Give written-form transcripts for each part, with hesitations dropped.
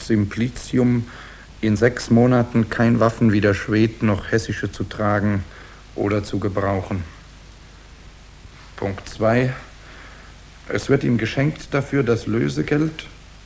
Simplicium, in 6 Monaten kein Waffen weder Schwed noch Hessische zu tragen oder zu gebrauchen. Punkt 2. Es wird ihm geschenkt dafür das Lösegeld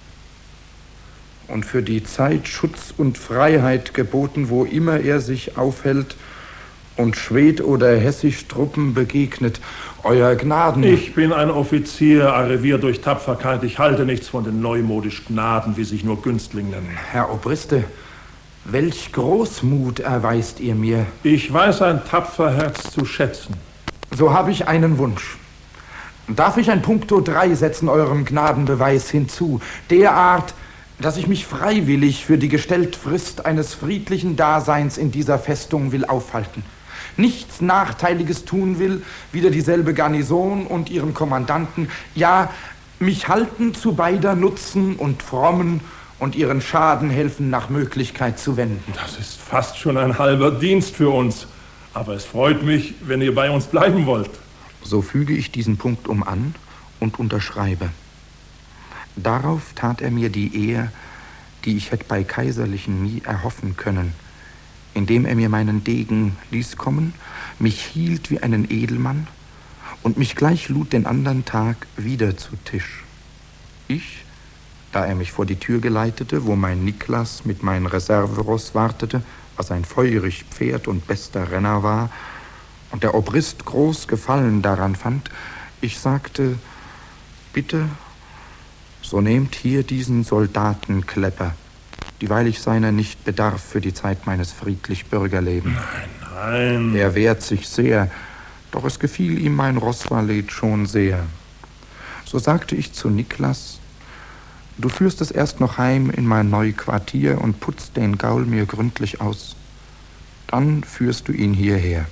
und für die Zeit Schutz und Freiheit geboten, wo immer er sich aufhält und Schwed oder Hessisch Truppen begegnet. Euer Gnaden... Ich bin ein Offizier, arriviert durch Tapferkeit. Ich halte nichts von den neumodisch Gnaden, wie sich nur Günstling nennen. Herr Obriste, welch Großmut erweist ihr mir. Ich weiß ein tapfer Herz zu schätzen. So habe ich einen Wunsch. Darf ich ein Punkto 3 setzen eurem Gnadenbeweis hinzu, derart, dass ich mich freiwillig für die gestellte Frist eines friedlichen Daseins in dieser Festung will aufhalten, nichts Nachteiliges tun will, wider dieselbe Garnison und ihren Kommandanten, ja, mich halten zu beider Nutzen und frommen und ihren Schaden helfen nach Möglichkeit zu wenden. Das ist fast schon ein halber Dienst für uns, aber es freut mich, wenn ihr bei uns bleiben wollt. So füge ich diesen Punkt an und unterschreibe. Darauf tat er mir die Ehr, die ich hätte bei Kaiserlichen nie erhoffen können, indem er mir meinen Degen ließ kommen, mich hielt wie einen Edelmann und mich gleich lud den andern Tag wieder zu Tisch. Ich, da er mich vor die Tür geleitete, wo mein Niklas mit meinem Reserveross wartete, was ein feurig Pferd und bester Renner war, und der Obrist groß Gefallen daran fand, ich sagte, bitte, so nehmt hier diesen Soldatenklepper, dieweil ich seiner nicht bedarf für die Zeit meines friedlich Bürgerlebens. Nein. Er wehrt sich sehr, doch es gefiel ihm mein Rossvalet schon sehr. So sagte ich zu Niklas, du führst es erst noch heim in mein neu Quartier und putzt den Gaul mir gründlich aus. Dann führst du ihn hierher.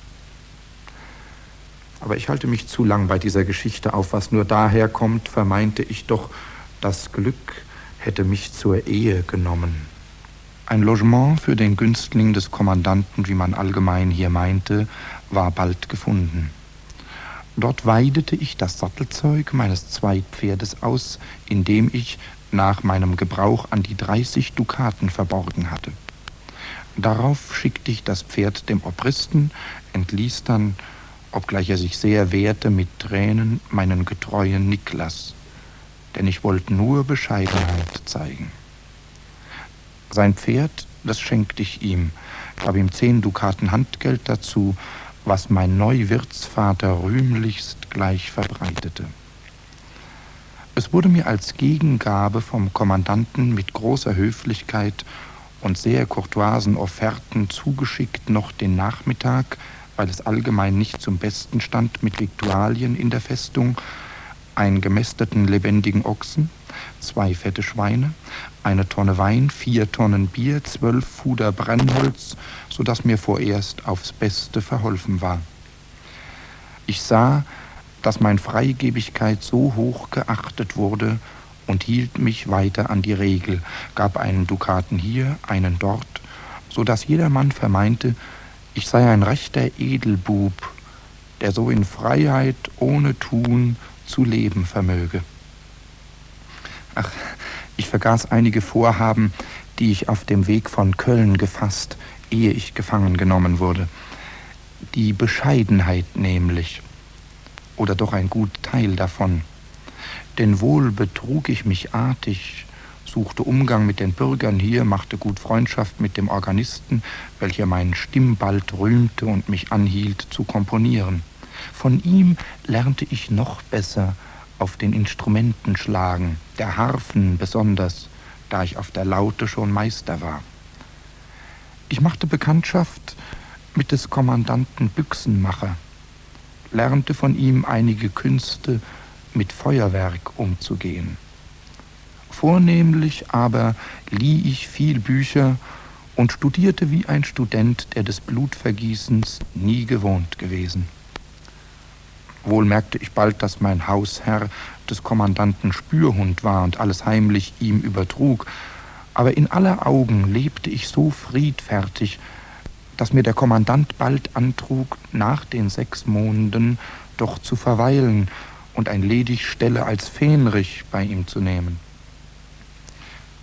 Aber ich halte mich zu lang bei dieser Geschichte auf, was nur daher kommt, vermeinte ich doch, das Glück hätte mich zur Ehe genommen. Ein Logement für den Günstling des Kommandanten, wie man allgemein hier meinte, war bald gefunden. Dort weidete ich das Sattelzeug meines Zweitpferdes aus, indem ich nach meinem Gebrauch an die 30 Dukaten verborgen hatte. Darauf schickte ich das Pferd dem Obristen, entließ dann, obgleich er sich sehr wehrte, mit Tränen meinen getreuen Niklas, denn ich wollte nur Bescheidenheit zeigen. Sein Pferd, das schenkte ich ihm, gab ihm 10 Dukaten Handgeld dazu, was mein Neuwirtsvater rühmlichst gleich verbreitete. Es wurde mir als Gegengabe vom Kommandanten mit großer Höflichkeit und sehr courtoisen Offerten zugeschickt noch den Nachmittag, weil es allgemein nicht zum Besten stand mit Viktualien in der Festung, einen gemästeten lebendigen Ochsen, 2 fette Schweine, 1 Tonne Wein, 4 Tonnen Bier, 12 Fuder Brennholz, so dass mir vorerst aufs Beste verholfen war. Ich sah, dass mein Freigebigkeit so hoch geachtet wurde und hielt mich weiter an die Regel, gab einen Dukaten hier, einen dort, so dass jedermann vermeinte, ich sei ein rechter Edelbub, der so in Freiheit ohne Tun zu leben vermöge. Ach, ich vergaß einige Vorhaben, die ich auf dem Weg von Köln gefasst, ehe ich gefangen genommen wurde. Die Bescheidenheit nämlich, oder doch ein gut Teil davon. Denn wohl betrug ich mich artig, suchte Umgang mit den Bürgern hier, machte gut Freundschaft mit dem Organisten, welcher meinen Stimmbald rühmte und mich anhielt zu komponieren. Von ihm lernte ich noch besser auf den Instrumenten schlagen, der Harfen besonders, da ich auf der Laute schon Meister war. Ich machte Bekanntschaft mit des Kommandanten Büchsenmacher, lernte von ihm einige Künste, mit Feuerwerk umzugehen. Vornehmlich aber lieh ich viel Bücher und studierte wie ein Student, der des Blutvergießens nie gewohnt gewesen. Wohl merkte ich bald, dass mein Hausherr des Kommandanten Spürhund war und alles heimlich ihm übertrug, aber in aller Augen lebte ich so friedfertig, dass mir der Kommandant bald antrug, nach den 6 Monaten doch zu verweilen und ein ledig Stelle als Fähnrich bei ihm zu nehmen.